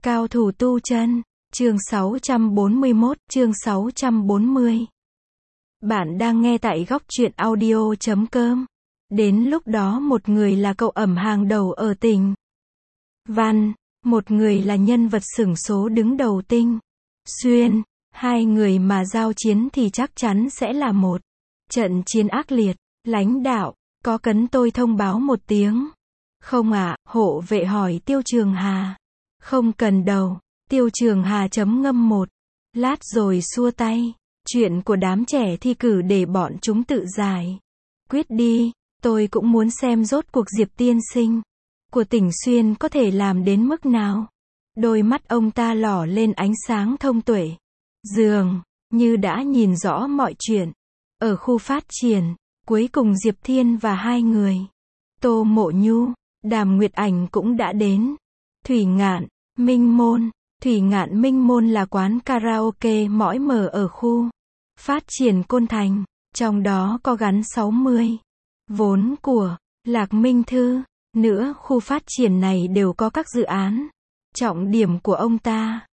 Cao thủ tu chân, chương 641, chương 640. Bạn đang nghe tại góc truyện audio.com. Đến lúc đó một người là cậu ẩm hàng đầu ở tỉnh Văn, một người là nhân vật xửng số đứng đầu tinh Xuyên, hai người mà giao chiến thì chắc chắn sẽ là một trận chiến ác liệt. Lãnh đạo, có cần tôi thông báo một tiếng không ạ? Hộ vệ hỏi Tiêu Trường Hà. Không cần đâu. Tiêu Trường Hà chấm ngâm một lát rồi xua tay. Chuyện của đám trẻ thi cử để bọn chúng tự giải quyết đi. Tôi cũng muốn xem rốt cuộc Diệp tiên sinh của tỉnh Xuyên có thể làm đến mức nào. Đôi mắt ông ta lỏ lên ánh sáng thông tuệ, dường như đã nhìn rõ mọi chuyện. Ở khu phát triển, cuối cùng Diệp Thiên và hai người Tô Mộ Nhu, Đàm Nguyệt Ảnh cũng đã đến. Thủy Ngạn, Minh Môn. Thủy Ngạn Minh Môn là quán karaoke mõi mở ở khu phát triển Côn Thành, trong đó có gắn 60 vốn của Lạc Minh Thư. Nữa khu phát triển này đều có các dự án trọng điểm của ông ta.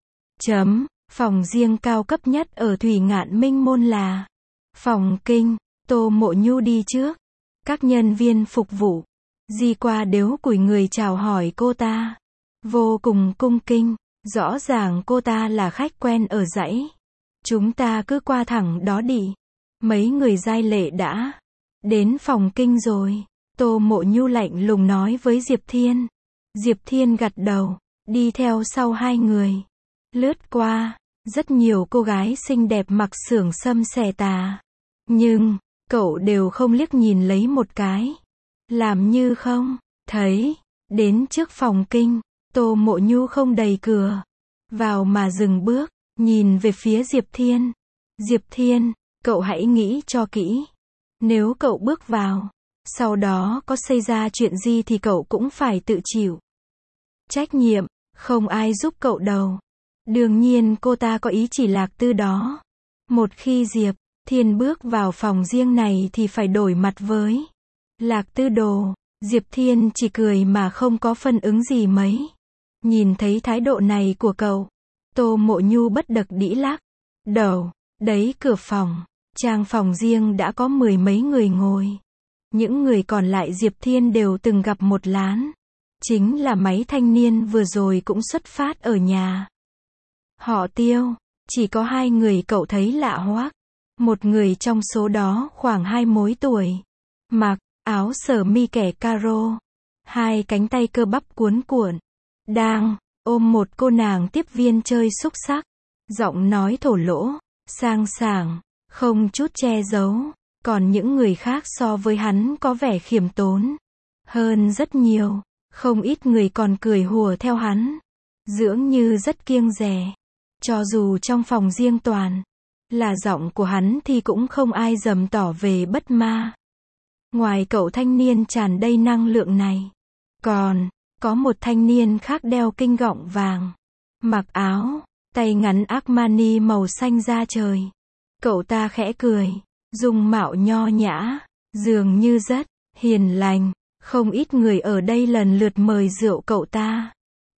Phòng riêng cao cấp nhất ở Thủy Ngạn Minh Môn là phòng kinh. Tô Mộ Nhu đi trước. Các nhân viên phục vụ di qua đều cúi người chào hỏi cô ta, vô cùng cung kính. Rõ ràng cô ta là khách quen ở dãy. Chúng ta cứ qua thẳng đó đi. Mấy người giai lệ đã đến phòng kinh rồi. Tô Mộ Nhu lạnh lùng nói với Diệp Thiên. Diệp Thiên gật đầu, đi theo sau hai người. Lướt qua, rất nhiều cô gái xinh đẹp mặc xưởng xăm xẻ tà. Nhưng, cậu đều không liếc nhìn lấy một cái. Làm như không thấy. Đến trước phòng kinh, Tô Mộ Nhu không đẩy cửa vào mà dừng bước, nhìn về phía Diệp Thiên. Diệp Thiên, cậu hãy nghĩ cho kỹ. Nếu cậu bước vào, sau đó có xảy ra chuyện gì thì cậu cũng phải tự chịu trách nhiệm, không ai giúp cậu đâu. Đương nhiên cô ta có ý chỉ Lạc Tư đó. Một khi Diệp Thiên bước vào phòng riêng này thì phải đổi mặt với Lạc Tư đồ. Diệp Thiên chỉ cười mà không có phản ứng gì mấy. Nhìn thấy thái độ này của cậu, Tô Mộ Nhu bất đắc dĩ lắc đầu. Đấy, cửa phòng, trang phòng riêng đã có mười mấy người ngồi. Những người còn lại Diệp Thiên đều từng gặp một lán. Chính là mấy thanh niên vừa rồi cũng xuất phát ở nhà họ Tiêu. Chỉ có hai người cậu thấy lạ hoắc. Một người trong số đó khoảng 20 tuổi, mặc áo sơ mi kẻ caro, hai cánh tay cơ bắp cuốn cuộn, đang ôm một cô nàng tiếp viên chơi xúc xắc. Giọng nói thổ lỗ, sang sảng, không chút che giấu. Còn những người khác so với hắn có vẻ khiêm tốn hơn rất nhiều. Không ít người còn cười hùa theo hắn, dường như rất kiêng dè. Cho dù trong phòng riêng toàn là giọng của hắn thì cũng không ai dám tỏ về bất ma. Ngoài cậu thanh niên tràn đầy năng lượng này, còn có một thanh niên khác đeo kinh gọng vàng, mặc áo tay ngắn Armani màu xanh da trời. Cậu ta khẽ cười, dung mạo nho nhã, dường như rất hiền lành. Không ít người ở đây lần lượt mời rượu cậu ta.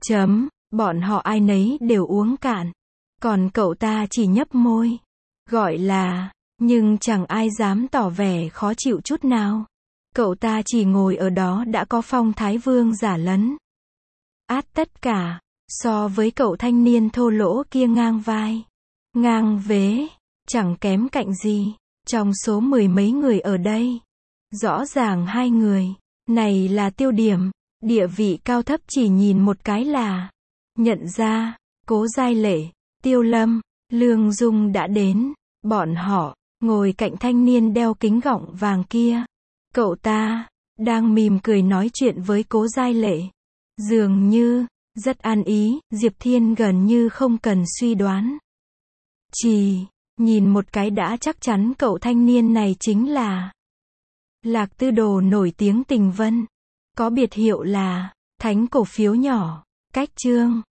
Bọn họ ai nấy đều uống cạn. Còn cậu ta chỉ nhấp môi, gọi là, nhưng chẳng ai dám tỏ vẻ khó chịu chút nào. Cậu ta chỉ ngồi ở đó đã có phong thái vương giả lấn át tất cả. So với cậu thanh niên thô lỗ kia ngang vai, ngang vế, chẳng kém cạnh gì. Trong số mười mấy người ở đây, rõ ràng hai người này là tiêu điểm. Địa vị cao thấp chỉ nhìn một cái là nhận ra. Cố Giai Lệ, Tiêu Lâm, Lương Dung đã đến. Bọn họ ngồi cạnh thanh niên đeo kính gọng vàng kia. Cậu ta đang mỉm cười nói chuyện với Cố Giai Lệ, dường như rất an ý. Diệp Thiên gần như không cần suy đoán, chỉ nhìn một cái đã chắc chắn cậu thanh niên này chính là Lạc Tư đồ nổi tiếng Tình Vân, có biệt hiệu là Thánh Cổ Phiếu Nhỏ. Cách chương